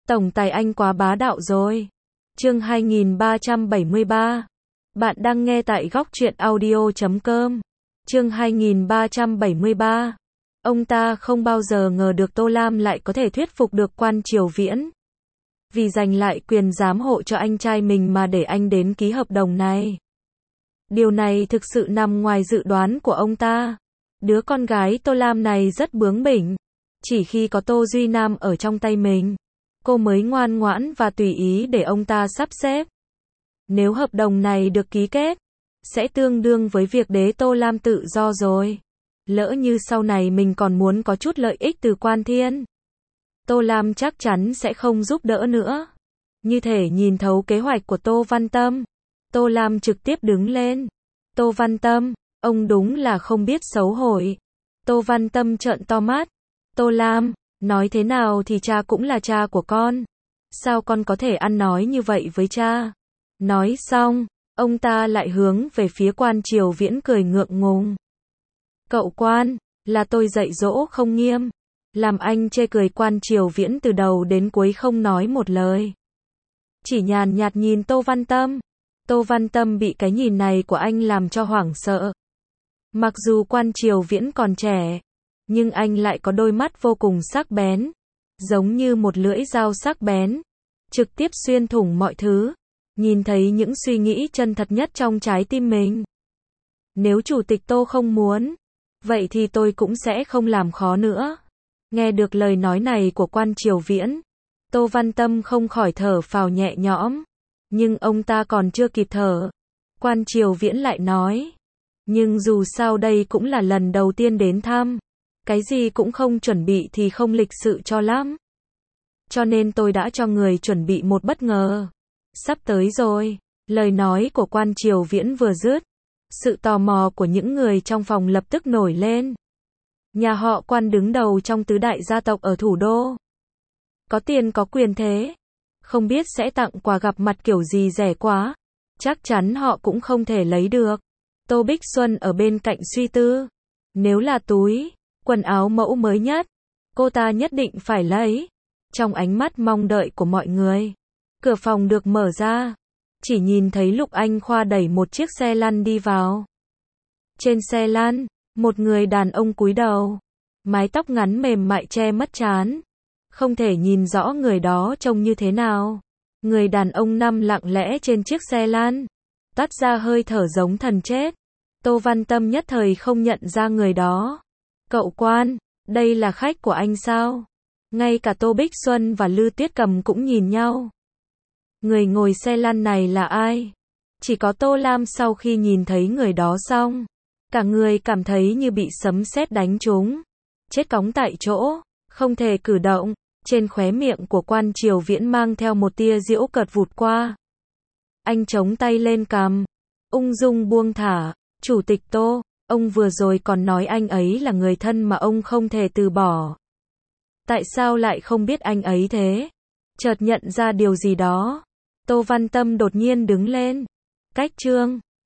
Tổng tài anh quá bá đạo rồi. Chương 2373. Bạn đang nghe tại góc truyện audio.com. Chương 2373. Ông ta không bao giờ ngờ được Tô Lam lại có thể thuyết phục được Quan Triều Viễn. Vì giành lại quyền giám hộ cho anh trai mình mà để anh đến ký hợp đồng này. Điều này thực sự nằm ngoài dự đoán của ông ta. Đứa con gái Tô Lam này rất bướng bỉnh. Chỉ khi có Tô Duy Nam ở trong tay mình, cô mới ngoan ngoãn và tùy ý để ông ta sắp xếp. Nếu hợp đồng này được ký kết, sẽ tương đương với việc để Tô Lam tự do rồi. Lỡ như sau này mình còn muốn có chút lợi ích từ Quan Thiên, Tô Lam chắc chắn sẽ không giúp đỡ nữa. Như thể nhìn thấu kế hoạch của Tô Văn Tâm, Tô Lam trực tiếp đứng lên. Tô Văn Tâm, ông đúng là không biết xấu hổ. Tô Văn Tâm trợn to mắt. Tô Lam, nói thế nào thì cha cũng là cha của con. Sao con có thể ăn nói như vậy với cha? Nói xong, ông ta lại hướng về phía Quan Triều Viễn cười ngượng ngùng. Cậu Quan, là tôi dạy dỗ không nghiêm. Làm anh chê cười. Quan Triều Viễn từ đầu đến cuối không nói một lời. Chỉ nhàn nhạt nhìn Tô Văn Tâm. Tô Văn Tâm bị cái nhìn này của anh làm cho hoảng sợ. Mặc dù Quan Triều Viễn còn trẻ, nhưng anh lại có đôi mắt vô cùng sắc bén, giống như một lưỡi dao sắc bén, trực tiếp xuyên thủng mọi thứ, nhìn thấy những suy nghĩ chân thật nhất trong trái tim mình. Nếu Chủ tịch Tô không muốn, vậy thì tôi cũng sẽ không làm khó nữa. Nghe được lời nói này của Quan Triều Viễn, Tô Văn Tâm không khỏi thở phào nhẹ nhõm, nhưng ông ta còn chưa kịp thở, Quan Triều Viễn lại nói, nhưng dù sao đây cũng là lần đầu tiên đến thăm. Cái gì cũng không chuẩn bị thì không lịch sự cho lắm. Cho nên tôi đã cho người chuẩn bị một bất ngờ. Sắp tới rồi. Lời nói của Quan Triều Viễn vừa dứt, sự tò mò của những người trong phòng lập tức nổi lên. Nhà họ Quan đứng đầu trong tứ đại gia tộc ở thủ đô. Có tiền có quyền thế. Không biết sẽ tặng quà gặp mặt kiểu gì rẻ quá. Chắc chắn họ cũng không thể lấy được. Tô Bích Xuân ở bên cạnh suy tư. Nếu là túi quần áo mẫu mới nhất, cô ta nhất định phải lấy. Trong ánh mắt mong đợi của mọi người, cửa phòng được mở ra. Chỉ nhìn thấy Lục Anh Khoa đẩy một chiếc xe lăn đi vào. Trên xe lăn, một người đàn ông cúi đầu, mái tóc ngắn mềm mại che mất trán. Không thể nhìn rõ người đó trông như thế nào. Người đàn ông nằm lặng lẽ trên chiếc xe lăn, toát ra hơi thở giống thần chết. Tô Văn Tâm nhất thời không nhận ra người đó. Cậu Quan, đây là khách của anh sao? Ngay cả Tô Bích Xuân và Lư Tuyết Cầm cũng nhìn nhau. Người ngồi xe lăn này là ai? Chỉ có Tô Lam sau khi nhìn thấy người đó xong, cả người cảm thấy như bị sấm sét đánh trúng. Chết cóng tại chỗ, không thể cử động. Trên khóe miệng của Quan Triều Viễn mang theo một tia giễu cợt vụt qua. Anh chống tay lên cằm, ung dung buông thả. Chủ tịch Tô, ông vừa rồi còn nói anh ấy là người thân mà ông không thể từ bỏ. Tại sao lại không biết anh ấy thế? Chợt nhận ra điều gì đó, Tô Văn Tâm đột nhiên đứng lên. Cách chương